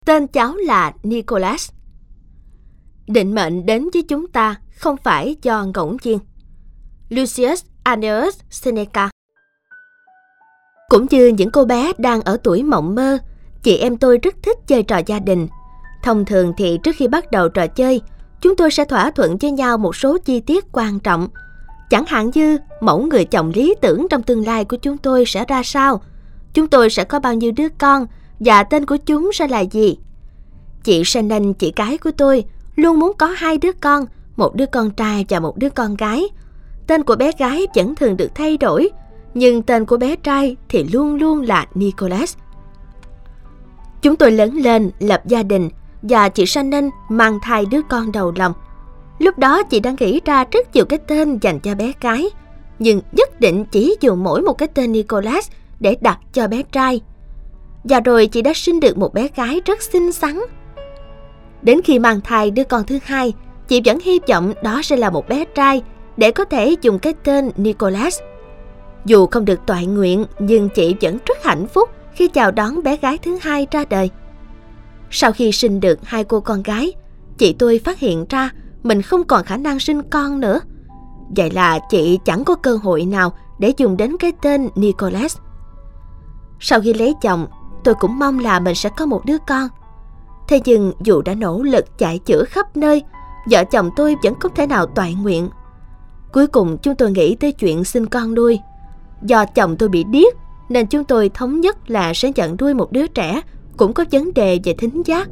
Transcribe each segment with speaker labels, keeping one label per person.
Speaker 1: Tên cháu là Nicholas. Định mệnh đến với chúng ta không phải do ngẫu nhiên. Lucius Annaeus Seneca. Cũng như những cô bé đang ở tuổi mộng mơ, chị em tôi rất thích chơi trò gia đình. Thông thường thì trước khi bắt đầu trò chơi, chúng tôi sẽ thỏa thuận với nhau một số chi tiết quan trọng. Chẳng hạn như mẫu người chồng lý tưởng trong tương lai của chúng tôi sẽ ra sao, chúng tôi sẽ có bao nhiêu đứa con và tên của chúng sẽ là gì. Chị Shannon, chị gái của tôi, luôn muốn có 2 đứa con, một đứa con trai và một đứa con gái. Tên của bé gái vẫn thường được thay đổi, nhưng tên của bé trai thì luôn luôn là Nicholas. Chúng tôi lớn lên, lập gia đình, và chị Shannon mang thai đứa con đầu lòng. Lúc đó chị đã nghĩ ra rất nhiều cái tên dành cho bé gái, nhưng nhất định chỉ dùng mỗi một cái tên Nicholas để đặt cho bé trai. Và rồi chị đã sinh được một bé gái rất xinh xắn. Đến khi mang thai đứa con thứ 2, chị vẫn hy vọng đó sẽ là một bé trai để có thể dùng cái tên Nicholas. Dù không được toại nguyện, nhưng chị vẫn rất hạnh phúc khi chào đón bé gái thứ 2 ra đời. Sau khi sinh được 2 cô con gái, chị tôi phát hiện ra mình không còn khả năng sinh con nữa. Vậy là chị chẳng có cơ hội nào để dùng đến cái tên Nicholas. Sau khi lấy chồng, tôi cũng mong là mình sẽ có một đứa con. Thế nhưng dù đã nỗ lực chạy chữa khắp nơi, vợ chồng tôi vẫn không thể nào toại nguyện. Cuối cùng chúng tôi nghĩ tới chuyện sinh con nuôi. Do chồng tôi bị điếc nên chúng tôi thống nhất là sẽ nhận nuôi một đứa trẻ cũng có vấn đề về thính giác.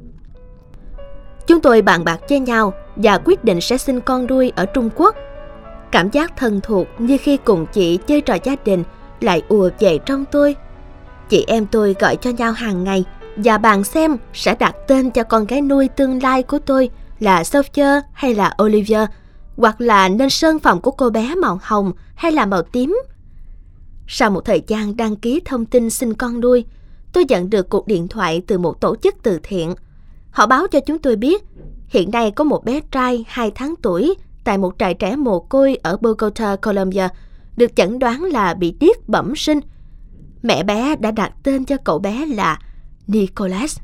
Speaker 1: Chúng tôi bàn bạc với nhau và quyết định sẽ sinh con nuôi ở Trung Quốc. Cảm giác thân thuộc như khi cùng chị chơi trò gia đình lại ùa về trong tôi. Chị em tôi gọi cho nhau hàng ngày và bàn xem sẽ đặt tên cho con gái nuôi tương lai của tôi là Sophia hay là Olivia, hoặc là nên sơn phòng của cô bé màu hồng hay là màu tím. Sau một thời gian đăng ký thông tin sinh con nuôi, tôi nhận được cuộc điện thoại từ một tổ chức từ thiện. Họ báo cho chúng tôi biết hiện nay có một bé trai 2 tháng tuổi tại một trại trẻ mồ côi ở Bogota, Colombia, được chẩn đoán là bị điếc bẩm sinh. Mẹ bé đã đặt tên cho cậu bé là Nicholas.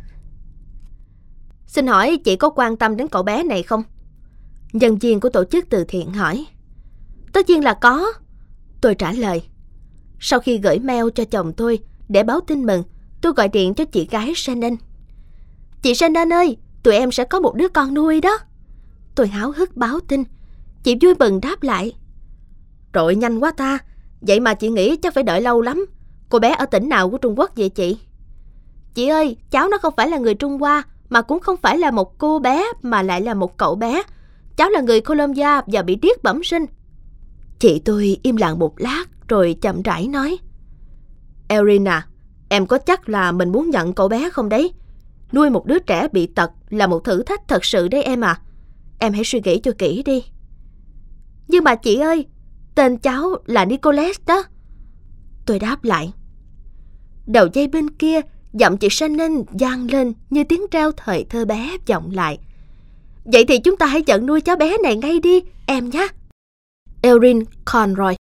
Speaker 1: Xin hỏi chị có quan tâm đến cậu bé này không? Nhân viên của tổ chức từ thiện hỏi. Tất nhiên là có, tôi trả lời. Sau khi gửi mail cho chồng tôi để báo tin mừng, tôi gọi điện cho chị gái Shannon. Chị Shannon ơi, tụi em sẽ có một đứa con nuôi đó. Tôi háo hức báo tin. Chị vui mừng đáp lại. Rồi nhanh quá ta, vậy mà chị nghĩ chắc phải đợi lâu lắm. Cô bé ở tỉnh nào của Trung Quốc vậy chị? Chị ơi, cháu nó không phải là người Trung Hoa, mà cũng không phải là một cô bé, mà lại là một cậu bé. Cháu là người Colombia và bị điếc bẩm sinh. Chị tôi im lặng một lát rồi chậm rãi nói. Erin à, em có chắc là mình muốn nhận cậu bé không đấy? Nuôi một đứa trẻ bị tật là một thử thách thật sự đấy em à. Em hãy suy nghĩ cho kỹ đi. Nhưng mà chị ơi, tên cháu là Nicholas đó. Tôi đáp lại. Đầu dây bên kia, giọng chị Shannon vang lên như tiếng reo thời thơ bé vọng lại. Vậy thì chúng ta hãy nhận nuôi cháu bé này ngay đi, em nhé. Erin Conroy.